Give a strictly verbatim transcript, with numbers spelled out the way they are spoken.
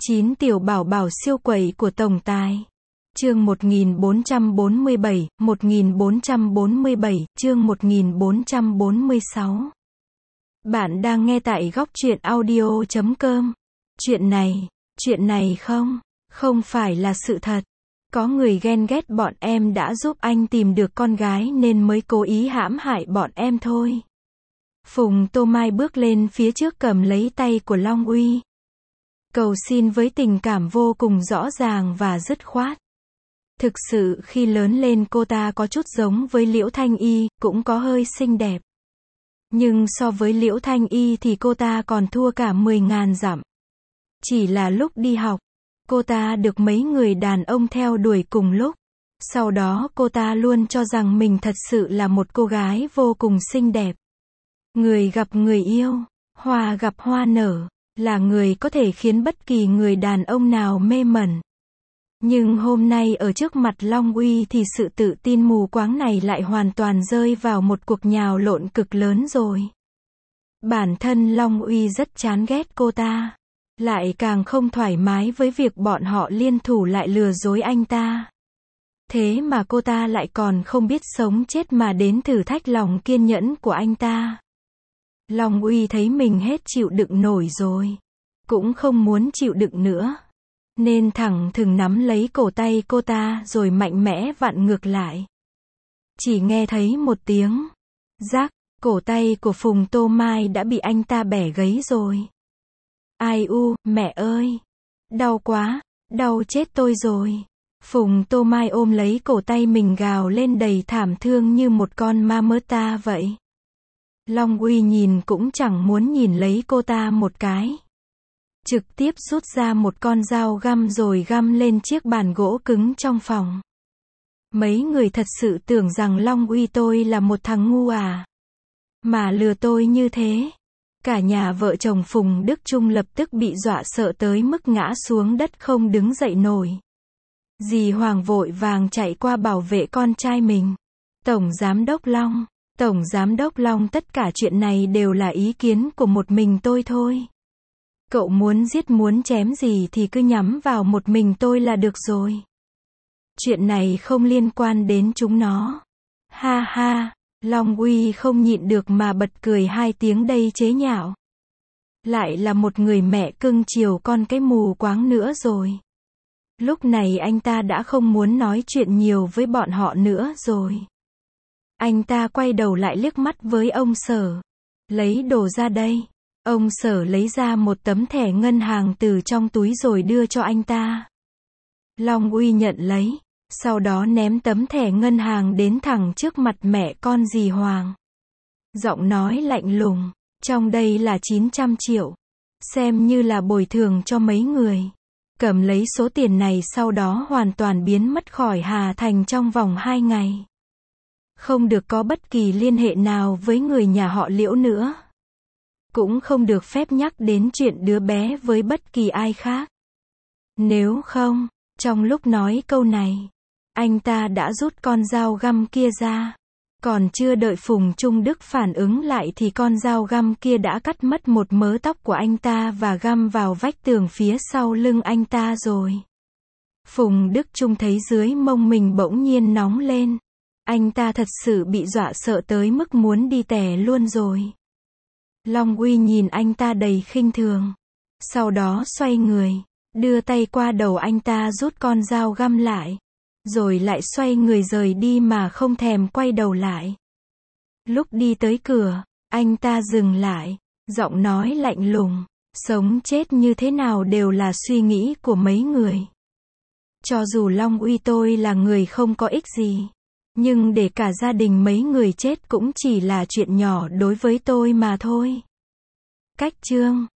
chín tiểu bảo bảo siêu quẩy của tổng tài. Chương một nghìn bốn trăm bốn mươi bảy, một nghìn bốn trăm bốn mươi bảy, chương một nghìn bốn trăm bốn mươi sáu. Bạn đang nghe tại góc truyện audio chấm com. Chuyện này, chuyện này không, không phải là sự thật. Có người ghen ghét bọn em đã giúp anh tìm được con gái nên mới cố ý hãm hại bọn em thôi. Phùng Tô Mai bước lên phía trước cầm lấy tay của Long Uy. Cầu xin với tình cảm vô cùng rõ ràng và dứt khoát. Thực sự khi lớn lên cô ta có chút giống với Liễu Thanh Y, cũng có hơi xinh đẹp. Nhưng so với Liễu Thanh Y thì cô ta còn thua cả mười ngàn dặm. Chỉ là lúc đi học, cô ta được mấy người đàn ông theo đuổi cùng lúc. Sau đó cô ta luôn cho rằng mình thật sự là một cô gái vô cùng xinh đẹp. Người gặp người yêu, hoa gặp hoa nở, là người có thể khiến bất kỳ người đàn ông nào mê mẩn. Nhưng hôm nay ở trước mặt Long Uy thì sự tự tin mù quáng này lại hoàn toàn rơi vào một cuộc nhào lộn cực lớn rồi. Bản thân Long Uy rất chán ghét cô ta, lại càng không thoải mái với việc bọn họ liên thủ lại lừa dối anh ta. Thế mà cô ta lại còn không biết sống chết mà đến thử thách lòng kiên nhẫn của anh ta. Long Uy thấy mình hết chịu đựng nổi rồi, cũng không muốn chịu đựng nữa, nên thẳng thừng nắm lấy cổ tay cô ta rồi mạnh mẽ vặn ngược lại. Chỉ nghe thấy một tiếng rắc, cổ tay của Phùng Tô Mai đã bị anh ta bẻ gãy rồi. Ai u, mẹ ơi! Đau quá, đau chết tôi rồi! Phùng Tô Mai ôm lấy cổ tay mình gào lên đầy thảm thương như một con ma mơ ta vậy. Long Uy nhìn cũng chẳng muốn nhìn lấy cô ta một cái. Trực tiếp rút ra một con dao găm rồi găm lên chiếc bàn gỗ cứng trong phòng. Mấy người thật sự tưởng rằng Long Uy tôi là một thằng ngu à? Mà lừa tôi như thế. Cả nhà vợ chồng Phùng Đức Trung lập tức bị dọa sợ tới mức ngã xuống đất không đứng dậy nổi. Dì Hoàng vội vàng chạy qua bảo vệ con trai mình. Tổng Giám đốc Long, Tổng Giám đốc Long, tất cả chuyện này đều là ý kiến của một mình tôi thôi. Cậu muốn giết muốn chém gì thì cứ nhắm vào một mình tôi là được rồi. Chuyện này không liên quan đến chúng nó. Ha ha, Long Uy không nhịn được mà bật cười hai tiếng đầy chế nhạo. Lại là một người mẹ cưng chiều con cái mù quáng nữa rồi. Lúc này anh ta đã không muốn nói chuyện nhiều với bọn họ nữa rồi. Anh ta quay đầu lại liếc mắt với ông Sở. Lấy đồ ra đây. Ông Sở lấy ra một tấm thẻ ngân hàng từ trong túi rồi đưa cho anh ta. Long Uy nhận lấy, sau đó ném tấm thẻ ngân hàng đến thẳng trước mặt mẹ con dì Hoàng. Giọng nói lạnh lùng, trong đây là chín trăm triệu. Xem như là bồi thường cho mấy người. Cầm lấy số tiền này sau đó hoàn toàn biến mất khỏi Hà Thành trong vòng hai ngày. Không được có bất kỳ liên hệ nào với người nhà họ Liễu nữa. Cũng không được phép nhắc đến chuyện đứa bé với bất kỳ ai khác. Nếu không, trong lúc nói câu này, anh ta đã rút con dao găm kia ra. Còn chưa đợi Phùng Trung Đức phản ứng lại thì con dao găm kia đã cắt mất một mớ tóc của anh ta và găm vào vách tường phía sau lưng anh ta rồi. Phùng Đức Trung thấy dưới mông mình bỗng nhiên nóng lên. Anh ta thật sự bị dọa sợ tới mức muốn đi tè luôn rồi. Long Uy nhìn anh ta đầy khinh thường. Sau đó xoay người, đưa tay qua đầu anh ta rút con dao găm lại. Rồi lại xoay người rời đi mà không thèm quay đầu lại. Lúc đi tới cửa, anh ta dừng lại, giọng nói lạnh lùng. Sống chết như thế nào đều là suy nghĩ của mấy người. Cho dù Long Uy tôi là người không có ích gì, nhưng để cả gia đình mấy người chết cũng chỉ là chuyện nhỏ đối với tôi mà thôi. Cách chương